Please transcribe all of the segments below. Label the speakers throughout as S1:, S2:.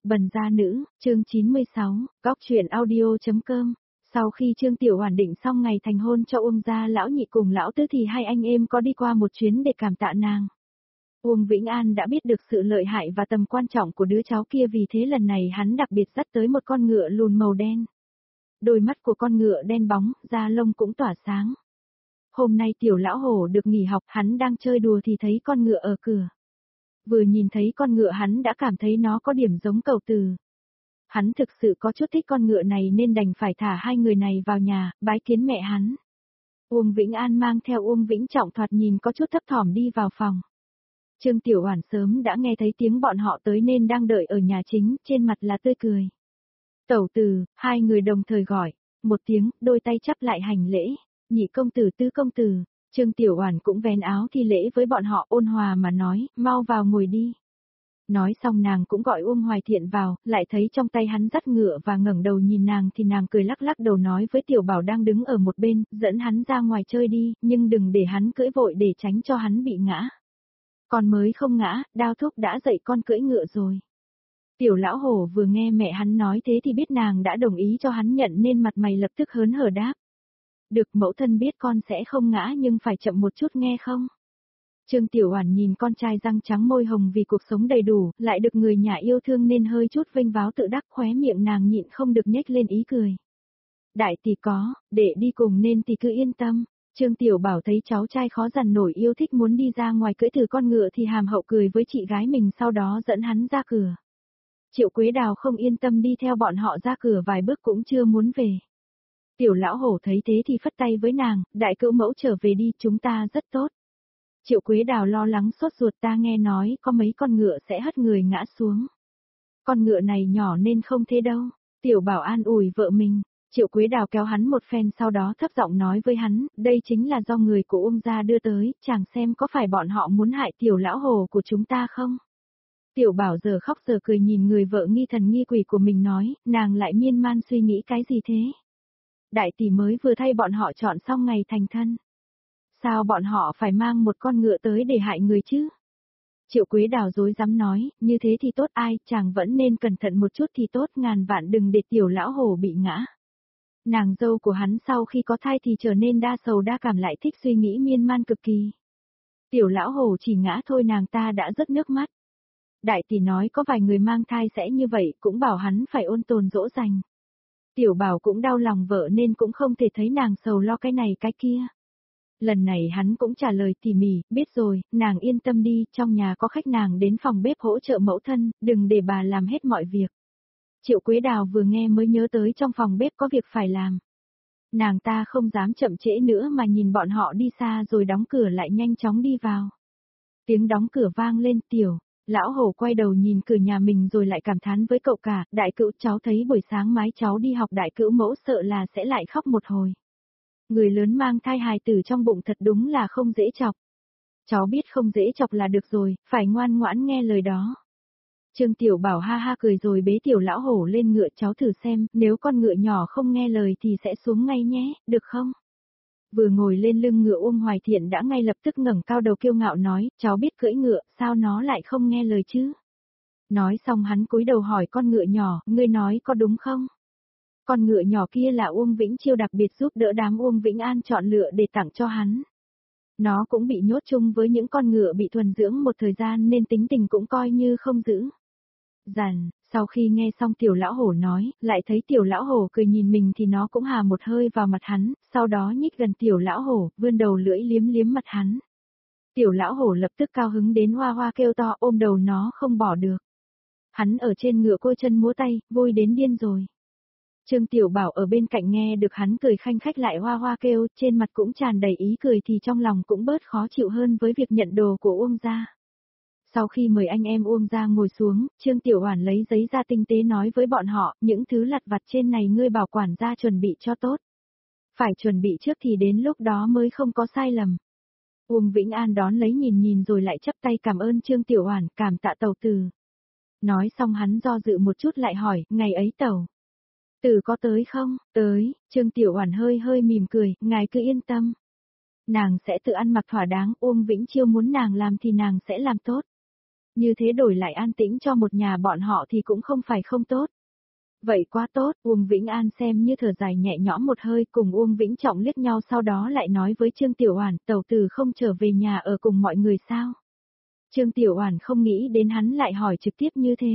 S1: Bần gia nữ, chương 96, góc truyện audio.com. Sau khi Trương Tiểu Hoàn định xong ngày thành hôn cho Uông gia lão nhị cùng lão tứ thì hai anh em có đi qua một chuyến để cảm tạ nàng. Uông Vĩnh An đã biết được sự lợi hại và tầm quan trọng của đứa cháu kia, vì thế lần này hắn đặc biệt dắt tới một con ngựa lùn màu đen. Đôi mắt của con ngựa đen bóng, da lông cũng tỏa sáng. Hôm nay Tiểu lão hổ được nghỉ học, hắn đang chơi đùa thì thấy con ngựa ở cửa. Vừa nhìn thấy con ngựa hắn đã cảm thấy nó có điểm giống Cầu Từ. Hắn thực sự có chút thích con ngựa này nên đành phải thả hai người này vào nhà, bái kiến mẹ hắn. Uông Vĩnh An mang theo Uông Vĩnh Trọng thoạt nhìn có chút thấp thỏm đi vào phòng. Trương Tiểu Hoàn sớm đã nghe thấy tiếng bọn họ tới nên đang đợi ở nhà chính, trên mặt là tươi cười. Tẩu Từ, hai người đồng thời gọi, một tiếng, đôi tay chắp lại hành lễ, nhị công tử tứ công tử. Trương Tiểu Hoàn cũng vén áo thi lễ với bọn họ, ôn hòa mà nói, mau vào ngồi đi. Nói xong nàng cũng gọi Uông Hoài Thiện vào, lại thấy trong tay hắn dắt ngựa và ngẩng đầu nhìn nàng thì nàng cười lắc lắc đầu nói với Tiểu Bảo đang đứng ở một bên, dẫn hắn ra ngoài chơi đi, nhưng đừng để hắn cưỡi vội để tránh cho hắn bị ngã. Con mới không ngã, Đao thúc đã dạy con cưỡi ngựa rồi. Tiểu lão hổ vừa nghe mẹ hắn nói thế thì biết nàng đã đồng ý cho hắn nhận nên mặt mày lập tức hớn hở đáp. Được, mẫu thân biết con sẽ không ngã nhưng phải chậm một chút nghe không? Trương Tiểu Hoàn nhìn con trai răng trắng môi hồng vì cuộc sống đầy đủ, lại được người nhà yêu thương nên hơi chút vênh váo tự đắc, khóe miệng nàng nhịn không được nhếch lên ý cười. Đại tỷ có, để đi cùng nên tỷ cứ yên tâm. Trương Tiểu Bảo thấy cháu trai khó dằn nổi yêu thích muốn đi ra ngoài cưỡi thử con ngựa thì hàm hậu cười với chị gái mình, sau đó dẫn hắn ra cửa. Triệu Quế Đào không yên tâm đi theo bọn họ ra cửa vài bước cũng chưa muốn về. Tiểu lão hổ thấy thế thì phất tay với nàng, đại cữu mẫu trở về đi, chúng ta rất tốt. Triệu Quế Đào lo lắng sốt ruột, ta nghe nói có mấy con ngựa sẽ hất người ngã xuống. Con ngựa này nhỏ nên không thế đâu. Tiểu Bảo an ủi vợ mình. Triệu Quế Đào kéo hắn một phen sau đó thấp giọng nói với hắn, đây chính là do người của Uông gia đưa tới, chàng xem có phải bọn họ muốn hại tiểu lão hồ của chúng ta không? Tiểu Bảo giờ khóc giờ cười nhìn người vợ nghi thần nghi quỷ của mình nói, nàng lại miên man suy nghĩ cái gì thế? Đại tỷ mới vừa thay bọn họ chọn xong ngày thành thân. Sao bọn họ phải mang một con ngựa tới để hại người chứ? Triệu Quế Đào dối dám nói, như thế thì tốt, ai, chàng vẫn nên cẩn thận một chút thì tốt, ngàn vạn đừng để tiểu lão hồ bị ngã. Nàng dâu của hắn sau khi có thai thì trở nên đa sầu đa cảm, lại thích suy nghĩ miên man cực kỳ. Tiểu lão hồ chỉ ngã thôi nàng ta đã rớt nước mắt. Đại tỷ nói có vài người mang thai sẽ như vậy, cũng bảo hắn phải ôn tồn dỗ dành. Tiểu Bảo cũng đau lòng vợ nên cũng không thể thấy nàng sầu lo cái này cái kia. Lần này hắn cũng trả lời tỉ mỉ, biết rồi, nàng yên tâm đi, trong nhà có khách, nàng đến phòng bếp hỗ trợ mẫu thân, đừng để bà làm hết mọi việc. Triệu Quế Đào vừa nghe mới nhớ tới trong phòng bếp có việc phải làm. Nàng ta không dám chậm trễ nữa mà nhìn bọn họ đi xa rồi đóng cửa lại nhanh chóng đi vào. Tiếng đóng cửa vang lên, Tiểu lão hổ quay đầu nhìn cửa nhà mình rồi lại cảm thán với cậu cả, đại cữu cháu thấy buổi sáng mái cháu đi học đại cữu mẫu sợ là sẽ lại khóc một hồi. Người lớn mang thai hài tử trong bụng thật đúng là không dễ chọc. Cháu biết không dễ chọc là được rồi, phải ngoan ngoãn nghe lời đó. Trương Tiểu Bảo ha ha cười rồi bế tiểu lão hổ lên ngựa, cháu thử xem, nếu con ngựa nhỏ không nghe lời thì sẽ xuống ngay nhé, được không? Vừa ngồi lên lưng ngựa Uông Hoài Thiện đã ngay lập tức ngẩng cao đầu kiêu ngạo nói, cháu biết cưỡi ngựa, sao nó lại không nghe lời chứ? Nói xong hắn cúi đầu hỏi con ngựa nhỏ, ngươi nói có đúng không? Con ngựa nhỏ kia là Uông Vĩnh Chiêu đặc biệt giúp đỡ đám Uông Vĩnh An chọn lựa để tặng cho hắn. Nó cũng bị nhốt chung với những con ngựa bị thuần dưỡng một thời gian nên tính tình cũng coi như không giữ. Dần, sau khi nghe xong tiểu lão hổ nói, lại thấy tiểu lão hổ cười nhìn mình thì nó cũng hà một hơi vào mặt hắn, sau đó nhích gần tiểu lão hổ, vươn đầu lưỡi liếm liếm mặt hắn. Tiểu lão hổ lập tức cao hứng đến hoa hoa kêu to, ôm đầu nó không bỏ được. Hắn ở trên ngựa côi chân múa tay, vui đến điên rồi. Trương Tiểu Bảo ở bên cạnh nghe được hắn cười khanh khách lại hoa hoa kêu, trên mặt cũng tràn đầy ý cười thì trong lòng cũng bớt khó chịu hơn với việc nhận đồ của Uông gia. Sau khi mời anh em Uông gia ngồi xuống, Trương Tiểu Hoàn lấy giấy ra tinh tế nói với bọn họ, những thứ lặt vặt trên này ngươi bảo quản gia chuẩn bị cho tốt. Phải chuẩn bị trước thì đến lúc đó mới không có sai lầm. Uông Vĩnh An đón lấy nhìn nhìn rồi lại chắp tay cảm ơn Trương Tiểu Hoàn, cảm tạ tẩu Từ. Nói xong hắn do dự một chút lại hỏi, ngày ấy tẩu Từ có tới không? Tới, Trương Tiểu Hoàn hơi hơi mỉm cười, ngài cứ yên tâm. Nàng sẽ tự ăn mặc thỏa đáng, Uông Vĩnh Chiêu muốn nàng làm thì nàng sẽ làm tốt. Như thế đổi lại an tĩnh cho một nhà bọn họ thì cũng không phải không tốt. Vậy quá tốt, Uông Vĩnh An xem như thở dài nhẹ nhõm một hơi, cùng Uông Vĩnh Trọng liếc nhau, sau đó lại nói với Trương Tiểu Oản, tẩu tử không trở về nhà ở cùng mọi người sao? Trương Tiểu Oản không nghĩ đến hắn lại hỏi trực tiếp như thế.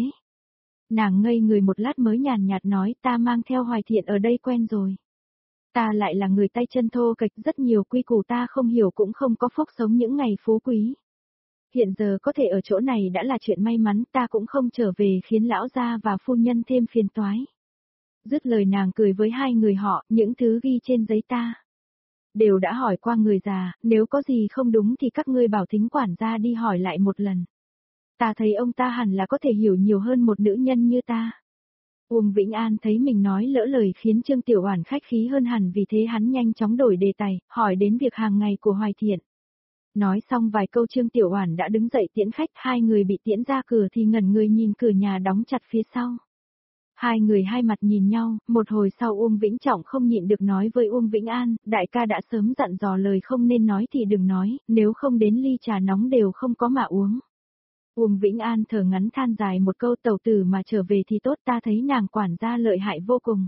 S1: Nàng ngây người một lát mới nhàn nhạt nói, ta mang theo Hoài Thiện ở đây quen rồi. Ta lại là người tay chân thô kệch, rất nhiều quy củ ta không hiểu, cũng không có phúc sống những ngày phú quý. Hiện giờ có thể ở chỗ này đã là chuyện may mắn, ta cũng không trở về khiến lão gia và phu nhân thêm phiền toái. Dứt lời nàng cười với hai người họ, những thứ ghi trên giấy ta đều đã hỏi qua người già, nếu có gì không đúng thì các ngươi bảo Thính quản gia đi hỏi lại một lần. Ta thấy ông ta hẳn là có thể hiểu nhiều hơn một nữ nhân như ta. Uông Vĩnh An thấy mình nói lỡ lời khiến Trương Tiểu Oản khách khí hơn hẳn, vì thế hắn nhanh chóng đổi đề tài, hỏi đến việc hàng ngày của Hoài Thiện. Nói xong vài câu Trương Tiểu Oản đã đứng dậy tiễn khách, hai người bị tiễn ra cửa thì ngẩn người nhìn cửa nhà đóng chặt phía sau. Hai người hai mặt nhìn nhau, một hồi sau Uông Vĩnh Trọng không nhịn được nói với Uông Vĩnh An, đại ca đã sớm dặn dò lời không nên nói thì đừng nói, nếu không đến ly trà nóng đều không có mà uống. Uông Vĩnh An thở ngắn than dài một câu, tẩu tử mà trở về thì tốt, ta thấy nàng quản gia lợi hại vô cùng.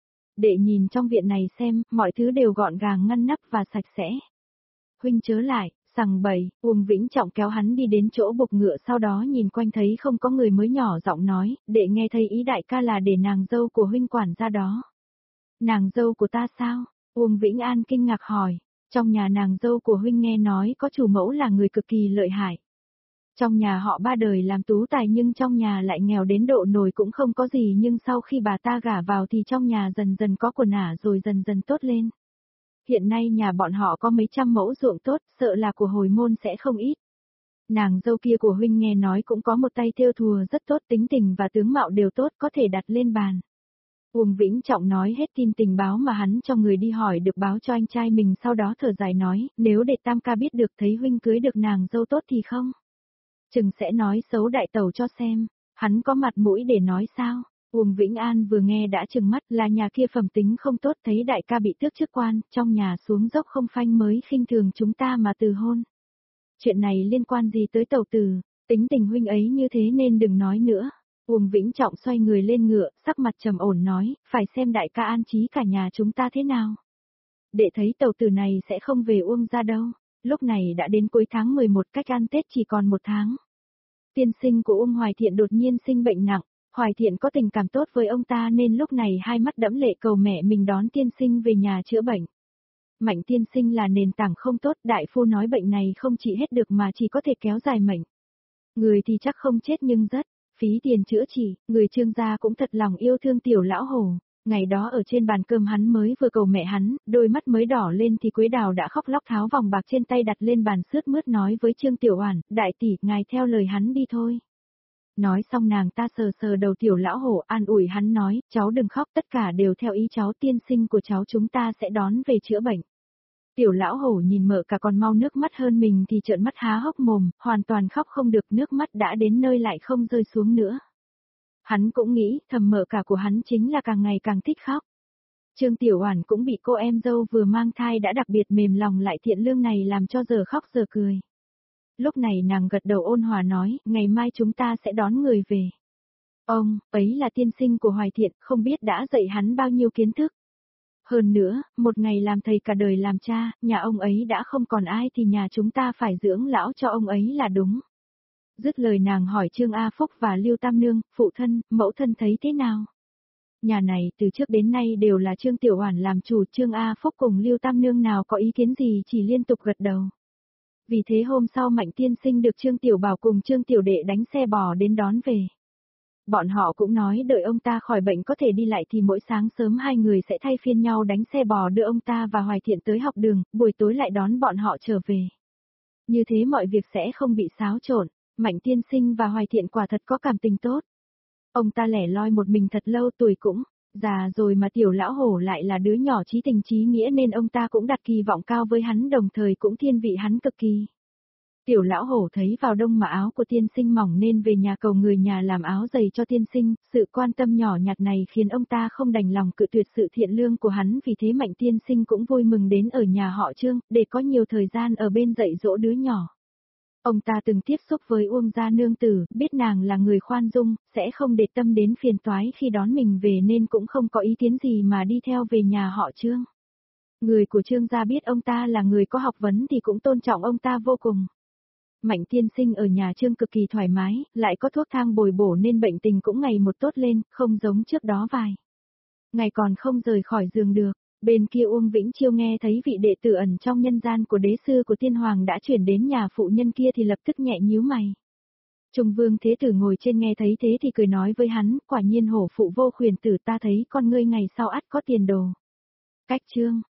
S1: Để nhìn trong viện này xem, mọi thứ đều gọn gàng ngăn nắp và sạch sẽ. Huynh chớ lại, sằng bậy, Uông Vĩnh Trọng kéo hắn đi đến chỗ bục ngựa, sau đó nhìn quanh thấy không có người mới nhỏ giọng nói, để nghe thấy ý đại ca là để nàng dâu của huynh quản gia đó. Nàng dâu của ta sao? Uông Vĩnh An kinh ngạc hỏi, trong nhà nàng dâu của huynh nghe nói có chủ mẫu là người cực kỳ lợi hại. Trong nhà họ ba đời làm tú tài nhưng trong nhà lại nghèo đến độ nổi cũng không có gì, nhưng sau khi bà ta gả vào thì trong nhà dần dần có quần ả rồi dần dần tốt lên. Hiện nay nhà bọn họ có mấy trăm mẫu ruộng tốt, sợ là của hồi môn sẽ không ít. Nàng dâu kia của huynh nghe nói cũng có một tay thêu thùa rất tốt, tính tình và tướng mạo đều tốt, có thể đặt lên bàn. Uông Vĩnh Trọng nói hết tin tình báo mà hắn cho người đi hỏi được báo cho anh trai mình, sau đó thở dài nói, nếu để tam ca biết được thấy huynh cưới được nàng dâu tốt thì không chừng sẽ nói xấu đại tẩu cho xem, hắn có mặt mũi để nói sao? Uông Vĩnh An vừa nghe đã trừng mắt, là nhà kia phẩm tính không tốt, thấy đại ca bị tước chức quan, trong nhà xuống dốc không phanh mới khinh thường chúng ta mà từ hôn. Chuyện này liên quan gì tới tẩu tử, tính tình huynh ấy như thế nên đừng nói nữa. Uông Vĩnh Trọng xoay người lên ngựa, sắc mặt trầm ổn nói, phải xem đại ca an trí cả nhà chúng ta thế nào. Để thấy tẩu tử này sẽ không về Uông gia đâu, lúc này đã đến cuối tháng 11, cách ăn Tết chỉ còn một tháng. Tiên sinh của Uông Hoài Thiện đột nhiên sinh bệnh nặng, Hoài Thiện có tình cảm tốt với ông ta nên lúc này hai mắt đẫm lệ cầu mẹ mình đón tiên sinh về nhà chữa bệnh. Mạnh tiên sinh là nền tảng không tốt, đại phu nói bệnh này không trị hết được mà chỉ có thể kéo dài mệnh. Người thì chắc không chết nhưng rất phí tiền chữa trị, người Trương gia cũng thật lòng yêu thương tiểu lão hổ. Ngày đó ở trên bàn cơm hắn mới vừa cầu mẹ hắn, đôi mắt mới đỏ lên thì Quế Đào đã khóc lóc tháo vòng bạc trên tay đặt lên bàn sướt mướt nói với Trương Tiểu Oản, đại tỷ, ngài theo lời hắn đi thôi. Nói xong nàng ta sờ sờ đầu tiểu lão hổ an ủi hắn nói, cháu đừng khóc, tất cả đều theo ý cháu, tiên sinh của cháu chúng ta sẽ đón về chữa bệnh. Tiểu lão hổ nhìn mợ cả còn mau nước mắt hơn mình thì trợn mắt há hốc mồm, hoàn toàn khóc không được, nước mắt đã đến nơi lại không rơi xuống nữa. Hắn cũng nghĩ thầm mợ cả của hắn chính là càng ngày càng thích khóc. Trương Tiểu Oản cũng bị cô em dâu vừa mang thai đã đặc biệt mềm lòng lại thiện lương này làm cho giờ khóc giờ cười. Lúc này nàng gật đầu ôn hòa nói, ngày mai chúng ta sẽ đón người về. Ông, ấy là tiên sinh của Hoài Thiện, không biết đã dạy hắn bao nhiêu kiến thức. Hơn nữa, một ngày làm thầy cả đời làm cha, nhà ông ấy đã không còn ai thì nhà chúng ta phải dưỡng lão cho ông ấy là đúng. Dứt lời nàng hỏi Trương A Phúc và Lưu Tam Nương, phụ thân, mẫu thân thấy thế nào? Nhà này từ trước đến nay đều là Trương Tiểu Oản làm chủ, Trương A Phúc cùng Lưu Tam Nương nào có ý kiến gì chỉ liên tục gật đầu. Vì thế hôm sau Mạnh tiên sinh được Trương Tiểu Bảo cùng Trương Tiểu Đệ đánh xe bò đến đón về. Bọn họ cũng nói đợi ông ta khỏi bệnh có thể đi lại thì mỗi sáng sớm hai người sẽ thay phiên nhau đánh xe bò đưa ông ta và Hoài Thiện tới học đường, buổi tối lại đón bọn họ trở về. Như thế mọi việc sẽ không bị xáo trộn. Mạnh tiên sinh và Hoài Thiện quả thật có cảm tình tốt. Ông ta lẻ loi một mình thật lâu, tuổi cũng già rồi mà tiểu lão hổ lại là đứa nhỏ chí tình chí nghĩa nên ông ta cũng đặt kỳ vọng cao với hắn, đồng thời cũng thiên vị hắn cực kỳ. Tiểu lão hổ thấy vào đông mà áo của tiên sinh mỏng nên về nhà cầu người nhà làm áo giày cho tiên sinh, sự quan tâm nhỏ nhặt này khiến ông ta không đành lòng cự tuyệt sự thiện lương của hắn, vì thế Mạnh tiên sinh cũng vui mừng đến ở nhà họ Trương, để có nhiều thời gian ở bên dạy dỗ đứa nhỏ. Ông ta từng tiếp xúc với Uông gia nương tử, biết nàng là người khoan dung, sẽ không để tâm đến phiền toái khi đón mình về nên cũng không có ý kiến gì mà đi theo về nhà họ Trương. Người của Trương gia biết ông ta là người có học vấn thì cũng tôn trọng ông ta vô cùng. Mạnh tiên sinh ở nhà Trương cực kỳ thoải mái, lại có thuốc thang bồi bổ nên bệnh tình cũng ngày một tốt lên, không giống trước đó vài ngày còn không rời khỏi giường được. Bên kia Uông Vĩnh Chiêu nghe thấy vị đệ tử ẩn trong nhân gian của đế sư của tiên hoàng đã chuyển đến nhà phụ nhân kia thì lập tức nhẹ nhíu mày. Trung vương thế tử ngồi trên nghe thấy thế thì cười nói với hắn, quả nhiên hổ phụ vô khuyển tử, ta thấy con ngươi ngày sau ắt có tiền đồ. Cách Trương